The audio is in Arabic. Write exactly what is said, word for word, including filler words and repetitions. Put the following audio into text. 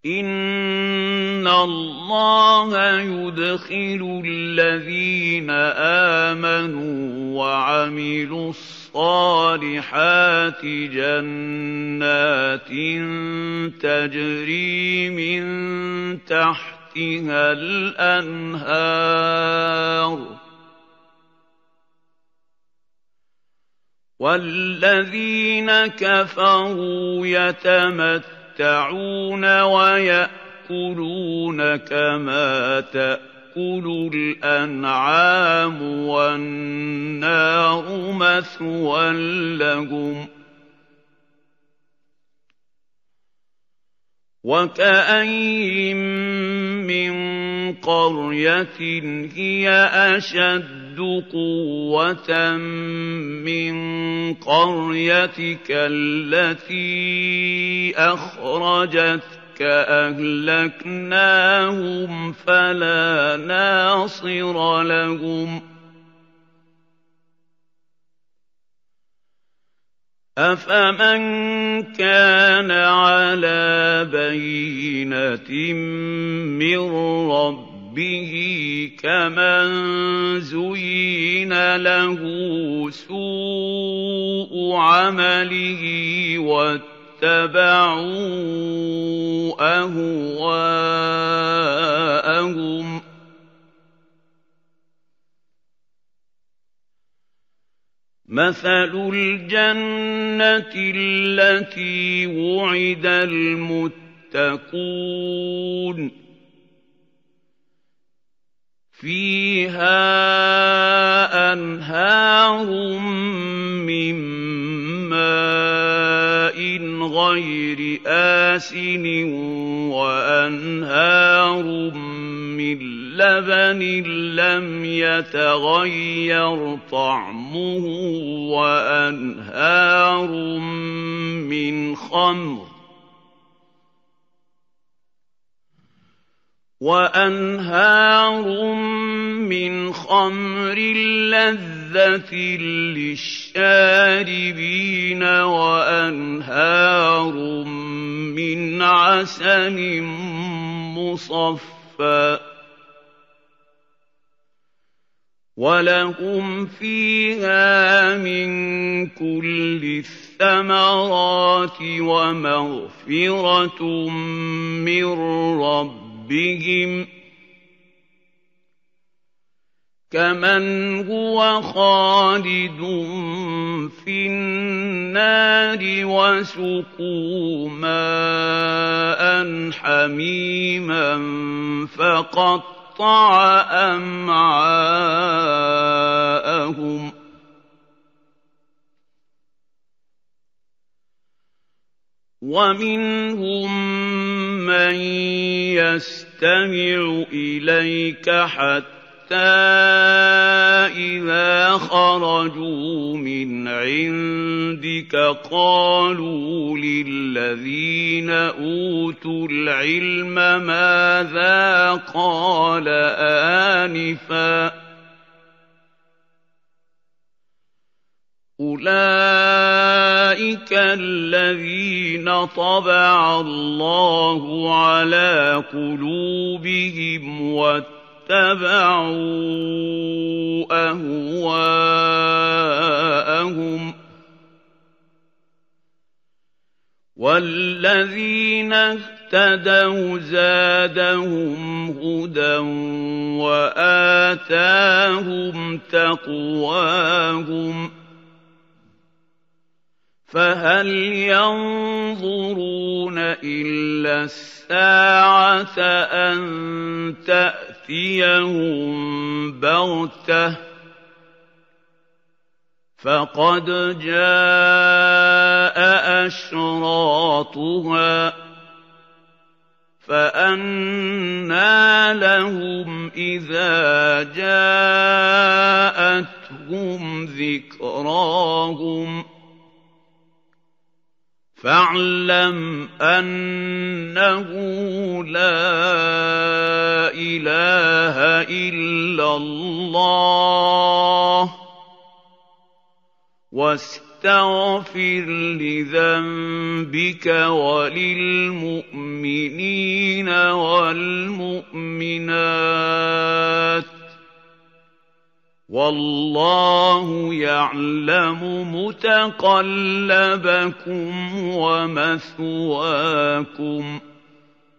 إِنَّ اللَّهَ يُدْخِلُ الَّذِينَ آمَنُوا وَعَمِلُوا الصَّالِحَاتِ جَنَّاتٍ تَجْرِي مِن تَحْتِهَا الْأَنْهَارُ وَالَّذِينَ كَفَرُوا يَتَمَتَّعُونَ وَيَأْكُلُونَ كَمَا تَأْكُلُ الْأَنْعَامُ وَالنَّارُ مَثْوًى لَّهُمْ وَكَأَيِّن مِّن قَرْيَةٍ هِيَ أَشَدُّ قُوَّةً مِّن قَرْيَتِكَ الَّتِي أَخْرَجَتْكَ أَهْلَكْنَاهُمْ فَلَا نَاصِرَ لَهُمْ أَفَمَن كَانَ عَلَىٰ بَيِّنَةٍ مِّن رَّبِّهِ كَمَن زُيِّنَ لَهُ سُوءُ عَمَلِهِ وَاتَّبَعُوا أَهْوَاءَهُمْ ۚ مَثَلُ الْجَنَّةِ الَّتِي وُعِدَ الْمُتَّقُونَ ۖ فِيهَا أَنْهَارٌ مِّن مَّاءٍ غَيْرِ آسِنٍ وَأَنْهَارٌ مِّن لَّبَنٍ لَّمْ يَتَغَيَّرْ طَعْمُهُ وَأَنْهَارٌ مِّنْ خَمْرٍ وَأَنْهَارٌ مِّنْ خَمْرٍ لَّذَّةٍ لِّلشَّارِبِينَ وَأَنْهَارٌ مِّنْ عَسَلٍ مُّصَفًّى وَلَهُمْ فِيهَا مِن كُلِّ الثَّمَرَاتِ وَمَغْفِرَةٌ مِّن رَّبِّهِمْ كَمَنْ هُوَ خَالِدٌ فِي النَّارِ وَسُقُوا مَاءً حَمِيمًا فَقَطَّعَ أَمْعَاءَهُمْ وَمِنْهُم مَّن يَسْتَمِعُ إِلَيْكَ حَتَّىٰ إِذَا خَرَجُوا مِنْ عِندِكَ قَالُوا لِلَّذِينَ أُوتُوا الْعِلْمَ مَاذَا قَالَ آنِفًا ۚ أُولَٰئِكَ الَّذِينَ طَبَعَ اللَّهُ عَلَىٰ قُلُوبِهِمْ وَاتَّبَعُوا أَهْوَاءَهُمْ ۚ وَالَّذِينَ اهْتَدَوْا زَادَهُمْ هُدًى وَآتَاهُمْ تَقْوَاهُمْ ۚ فَهَلْ يَنظُرُونَ إِلَّا السَّاعَةَ أَن تَأْتِيَهُم بَغْتَةً ۖ فَقَدْ جَاءَ أَشْرَاطُهَا ۚ فَأَنَّىٰ لَهُمْ إِذَا جَاءَتْهُمْ ذِكْرَاهُمْ ۚ فَاعْلَمْ أَنَّهُ لَا إِلَٰهَ إِلَّا اللَّهُ وَاسْتَغْفِرْ وَاسْتَغْفِرْ لِذَنبِكَ وَلِلْمُؤْمِنِينَ وَالْمُؤْمِنَاتِ ۗ وَاللَّهُ يَعْلَمُ مُتَقَلَّبَكُمْ وَمَثْوَاكُمْ